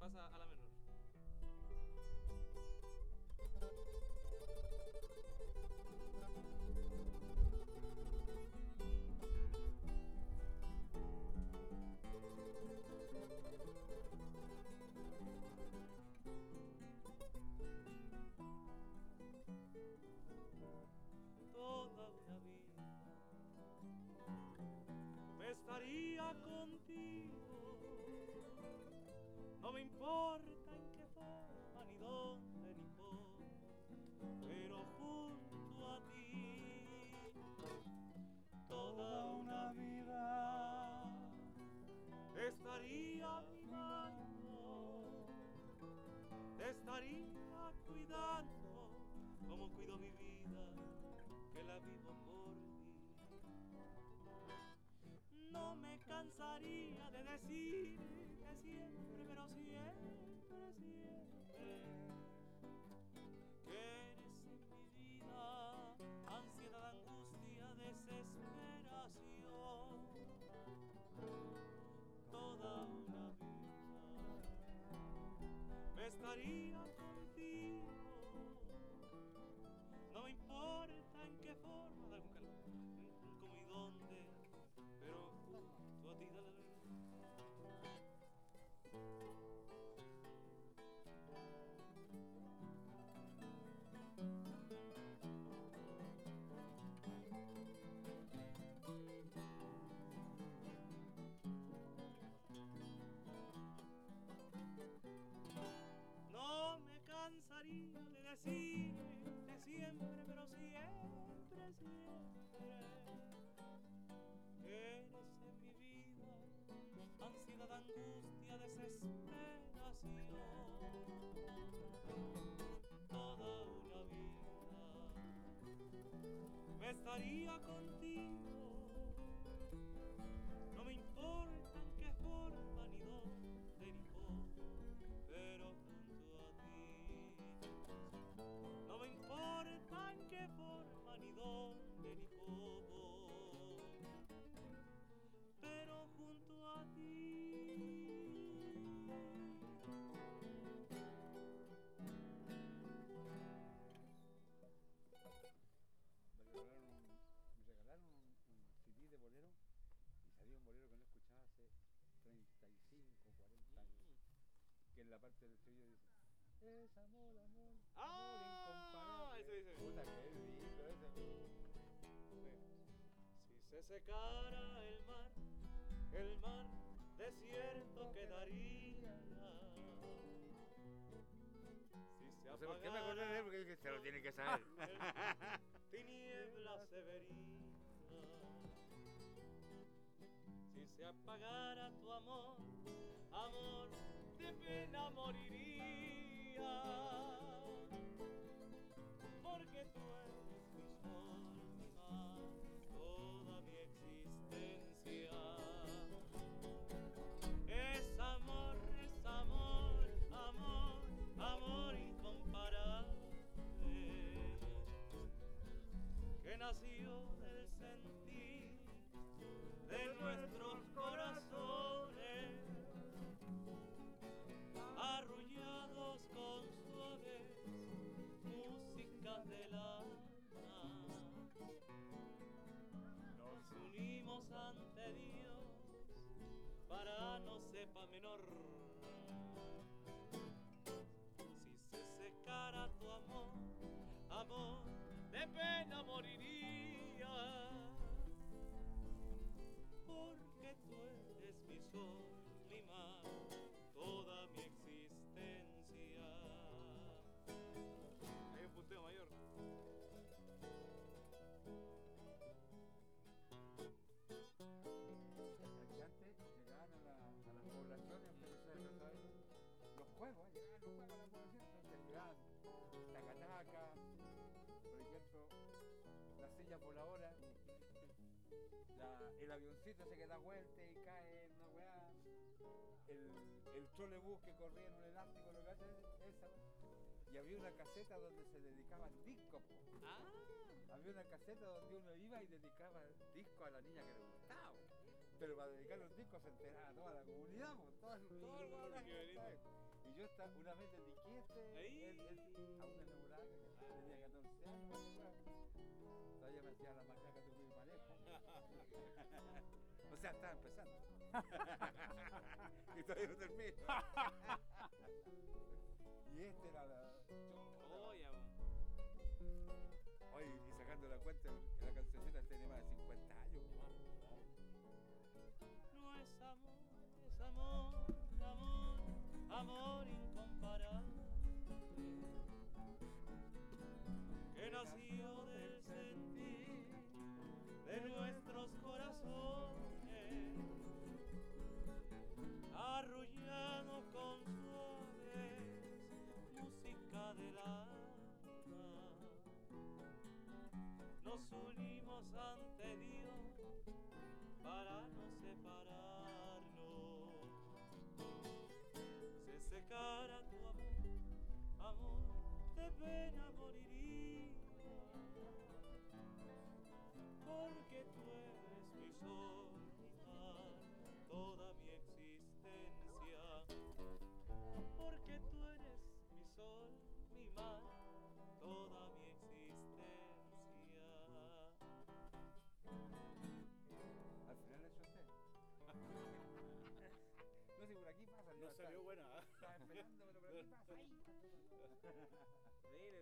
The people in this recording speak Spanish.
pasa a la menor. Toda una vida me estaría contigo, no me importa en qué forma, ni dónde, ni cómo, pero junto a ti toda una vida estaría mimando, te estaría cuidando como cuido mi vida, que la vivo por ti. No me cansaría de decir que siempre, pero siempre, siempre, que eres en mi vida ansiedad, angustia, desesperación. Toda una vida me estaría contigo, no me importa en qué forma, de algún calor, cómo y dónde, pero junto a ti, dale. No me cansaría de decirte siempre, pero siempre, siempre, eres en mi vida ansiedad, angustia, desesperación. Toda una vida me estaría contigo, no me importa en qué forma, ni dónde, ni cómo, pero junto a ti. No me importa en qué forma, ni dónde, ni cómo, pero junto a ti. Me regalaron un CD de bolero y salió un bolero que no escuchaba hace 35, 40 años. Que en la parte del estribillo dice: es amor, amor, amor incomparable. Eso dice. Puta, qué lindo ese. Si se secara el mar desierto quedaría. Si se No sé por qué me acordé de él, porque dije, se lo tiene que saber. Tiniebla se vería. Si se apagara tu amor, amor, de pena moriría. Porque tú eres mi sol, mi mar, toda mi existencia. Es amor, amor, amor incomparable, que nació del sentir de nuestros corazones, arrullados con suaves músicas del alma. Nos unimos ante Dios para no sepa menor. Si se secara tu amor, amor, de pena moriría. Porque tú eres mi sol, mi mar, toda mi existencia. Hay un punteo mayor. Antes llegaban a las poblaciones, pero ustedes no saben, los juegos, llegaban los juegos a la población, entonces llegaban tacataca, por ejemplo, la silla voladora, el avioncito ese que da vuelta y cae en una weá, el trolebús que corría en un elástico, lo que hace esa. Y había una caseta donde se dedicaban discos. Había una caseta donde uno iba y dedicaba discos a la niña que le gustaba. Pero para dedicar los discos se enteraba toda la comunidad, todo el yo una vez dediqué a una enamorada que tenía 14 años, todavía me hacía la macaca de mi manejo. O sea, estaba empezando. Y todavía no termino. Y era la... Oye, y sacando la cuenta, la cancioncita tiene más de 50 años. No es amor, es amor, amor, amor incomparable, que nació del sentir de nuestros corazones, arrullado con suaves música del alma. Nos unimos ante Dios para no separarnos. Se secara tu amor, amor, de pena moriría.